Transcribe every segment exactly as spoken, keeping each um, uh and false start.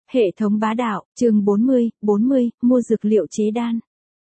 Hệ thống bá đạo, chương bốn mươi, bốn mươi, mua dược liệu chế đan.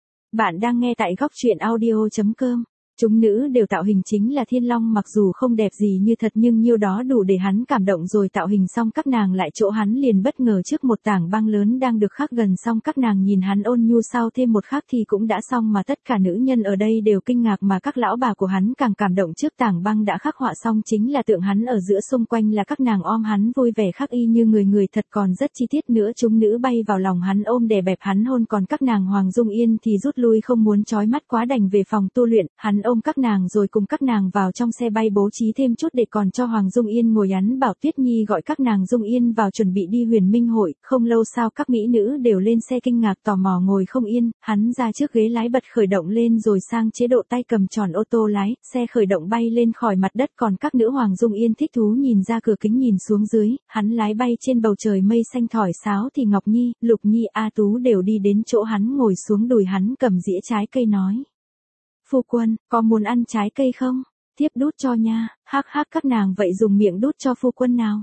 Bạn đang nghe tại góc truyện audio chấm com. Chúng nữ đều tạo hình chính là thiên long, mặc dù không đẹp gì như thật nhưng nhiêu đó đủ để hắn cảm động rồi. Tạo hình xong các nàng lại chỗ hắn liền bất ngờ trước một tảng băng lớn đang được khắc gần xong. Các nàng nhìn hắn ôn nhu, sau thêm một khắc thì cũng đã xong, mà tất cả nữ nhân ở đây đều kinh ngạc, mà các lão bà của hắn càng cảm động. Trước tảng băng đã khắc họa xong chính là tượng hắn ở giữa, xung quanh là các nàng ôm hắn vui vẻ khắc y như người người thật, còn rất chi tiết nữa. Chúng nữ bay vào lòng hắn ôm đè bẹp hắn hôn, còn các nàng Hoàng Dung Yên thì rút lui không muốn chói mắt quá đành về phòng tu luyện. Hắn ôm các nàng rồi cùng các nàng vào trong xe bay, bố trí thêm chút để còn cho Hoàng Dung Yên ngồi. Hắn bảo Tuyết Nhi gọi các nàng Dung Yên vào chuẩn bị đi Huyền Minh hội. Không lâu sau các mỹ nữ đều lên xe kinh ngạc tò mò ngồi không yên, hắn ra trước ghế lái bật khởi động lên rồi sang chế độ tay cầm tròn ô tô lái, xe khởi động bay lên khỏi mặt đất, còn các nữ Hoàng Dung Yên thích thú nhìn ra cửa kính nhìn xuống dưới. Hắn lái bay trên bầu trời mây xanh thổi sáo thì Ngọc Nhi, Lục Nhi, A Tú đều đi đến chỗ hắn ngồi xuống, đùi hắn cầm dĩa trái cây nói: "Phu quân, có muốn ăn trái cây không? Thiếp đút cho nha." Hắc hắc, các nàng vậy dùng miệng đút cho phu quân nào.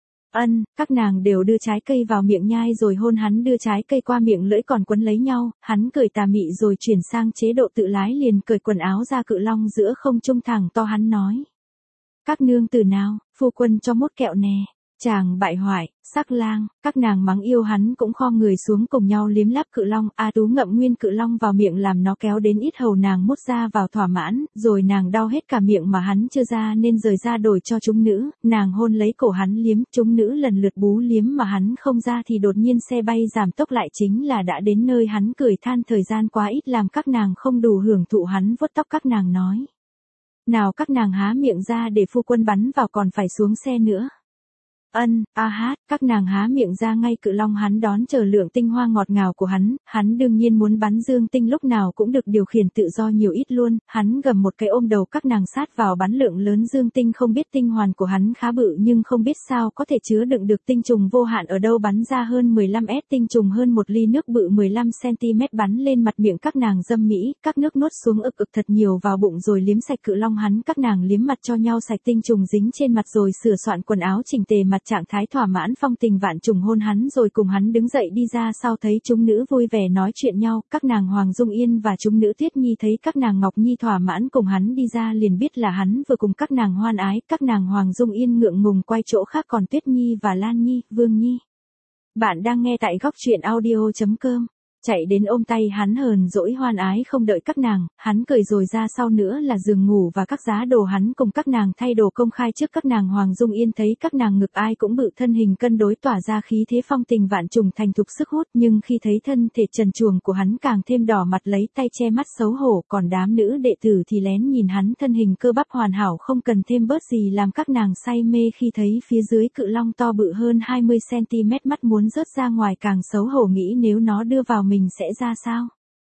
Ân, các nàng đều đưa trái cây vào miệng nhai rồi hôn hắn, đưa trái cây qua miệng lưỡi còn quấn lấy nhau. Hắn cười tà mị rồi chuyển sang chế độ tự lái, liền cởi quần áo ra, cự long giữa không trung thẳng to. Hắn nói: "Các nương tử nào, phu quân cho mốt kẹo nè." Chàng bại hoại, sắc lang, các nàng mắng yêu hắn cũng khom người xuống cùng nhau liếm láp cự long. A Tú ngậm nguyên cự long vào miệng làm nó kéo đến ít hầu nàng mút ra vào thỏa mãn, rồi nàng đau hết cả miệng mà hắn chưa ra nên rời ra đổi cho chúng nữ. Nàng hôn lấy cổ hắn liếm, chúng nữ lần lượt bú liếm mà hắn không ra thì đột nhiên xe bay giảm tốc lại, chính là đã đến nơi. Hắn cười than thời gian quá ít làm các nàng không đủ hưởng thụ. Hắn vuốt tóc các nàng nói: "Nào các nàng há miệng ra để phu quân bắn vào, còn phải xuống xe nữa." Ân, a hát, các nàng há miệng ra ngay, cự long hắn đón chờ lượng tinh hoa ngọt ngào của hắn. Hắn đương nhiên muốn bắn dương tinh, lúc nào cũng được điều khiển tự do nhiều ít luôn. Hắn gầm một cái ôm đầu các nàng sát vào bắn lượng lớn dương tinh. Không biết tinh hoàn của hắn khá bự nhưng không biết sao có thể chứa đựng được tinh trùng vô hạn ở đâu, bắn ra hơn mười lăm ét tinh trùng, hơn một ly nước bự mười lăm xăng ti mét bắn lên mặt miệng các nàng dâm mỹ. Các nước nuốt xuống ực ực thật nhiều vào bụng rồi liếm sạch cự long hắn. Các nàng liếm mặt cho nhau sạch, tinh trùng dính trên mặt rồi sửa soạn quần áo chỉnh tề, mặt trạng thái thỏa mãn phong tình vạn trùng, hôn hắn rồi cùng hắn đứng dậy đi ra. Sau thấy chúng nữ vui vẻ nói chuyện nhau, các nàng Hoàng Dung Yên và chúng nữ Tuyết Nhi thấy các nàng Ngọc Nhi thỏa mãn cùng hắn đi ra liền biết là hắn vừa cùng các nàng hoan ái. Các nàng Hoàng Dung Yên ngượng ngùng quay chỗ khác, còn Tuyết Nhi và Lan Nhi, Vương Nhi. Bạn đang nghe tại góc truyện audio chấm com. Chạy đến ôm tay hắn hờn dỗi hoan ái. Không đợi các nàng, hắn cười rồi ra sau nữa là giường ngủ và các giá đồ. Hắn cùng các nàng thay đồ công khai trước các nàng. Hoàng Dung Yên thấy các nàng ngực ai cũng bự, thân hình cân đối, tỏa ra khí thế phong tình vạn trùng, thành thục sức hút. Nhưng khi thấy thân thể trần truồng của hắn càng thêm đỏ mặt, lấy tay che mắt xấu hổ. Còn đám nữ đệ tử thì lén nhìn hắn, thân hình cơ bắp hoàn hảo không cần thêm bớt gì, làm các nàng say mê. Khi thấy phía dưới cự long to bự hơn hai mươi xăng ti mét, mắt muốn rớt ra ngoài, càng xấu hổ nghĩ nếu nó đưa vào mình sẽ ra sao.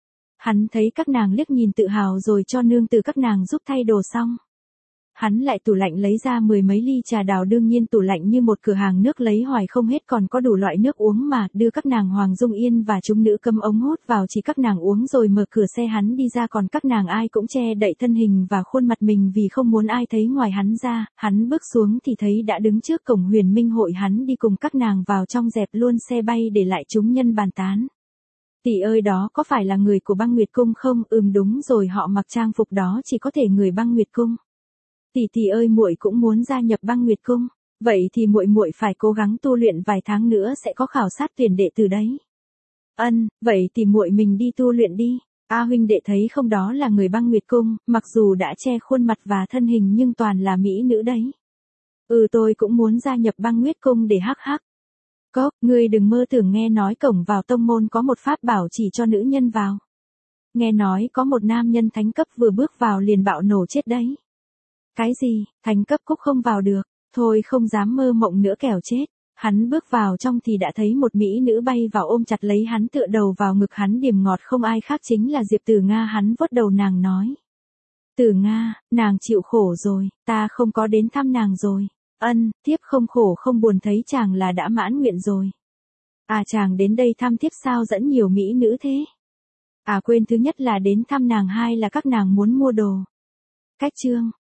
Hắn thấy các nàng liếc nhìn tự hào rồi cho nương tử các nàng giúp thay đồ xong, hắn lại tủ lạnh lấy ra mười mấy ly trà đào, đương nhiên tủ lạnh như một cửa hàng nước lấy hoài không hết, còn có đủ loại nước uống mà. Đưa các nàng Hoàng Dung Yên và chúng nữ cấm ống hút vào, chỉ các nàng uống rồi mở cửa xe hắn đi ra, còn các nàng ai cũng che đậy thân hình và khuôn mặt mình vì không muốn ai thấy ngoài hắn ra. Hắn bước xuống thì thấy đã đứng trước cổng Huyền Minh hội, hắn đi cùng các nàng vào trong dẹp luôn xe bay để lại chúng nhân bàn tán: "Tỷ ơi, đó có phải là người của Băng Nguyệt Cung không?" "Ừm đúng rồi, họ mặc trang phục đó chỉ có thể người Băng Nguyệt Cung." "Tỷ tỷ ơi, muội cũng muốn gia nhập Băng Nguyệt Cung." "Vậy thì muội muội phải cố gắng tu luyện, vài tháng nữa sẽ có khảo sát tuyển đệ tử đấy." "Ân, vậy thì muội mình đi tu luyện đi." "A huynh đệ thấy không, đó là người Băng Nguyệt Cung, mặc dù đã che khuôn mặt và thân hình nhưng toàn là mỹ nữ đấy." "Ừ, tôi cũng muốn gia nhập Băng Nguyệt Cung để hắc hắc." "Cốc, ngươi đừng mơ tưởng, nghe nói cổng vào tông môn có một pháp bảo chỉ cho nữ nhân vào. Nghe nói có một nam nhân thánh cấp vừa bước vào liền bạo nổ chết đấy." "Cái gì, thánh cấp cũng không vào được?" "Thôi không dám mơ mộng nữa kẻo chết." Hắn bước vào trong thì đã thấy một mỹ nữ bay vào ôm chặt lấy hắn, tựa đầu vào ngực hắn điềm ngọt, không ai khác chính là Diệp Tử Nga. Hắn vuốt đầu nàng nói: "Tử Nga, nàng chịu khổ rồi, ta không có đến thăm nàng rồi." "Ân, thiếp không khổ không buồn, thấy chàng là đã mãn nguyện rồi." "À, chàng đến đây thăm thiếp sao dẫn nhiều mỹ nữ thế?" "À quên, thứ nhất là đến thăm nàng, hai là các nàng muốn mua đồ." Cách chương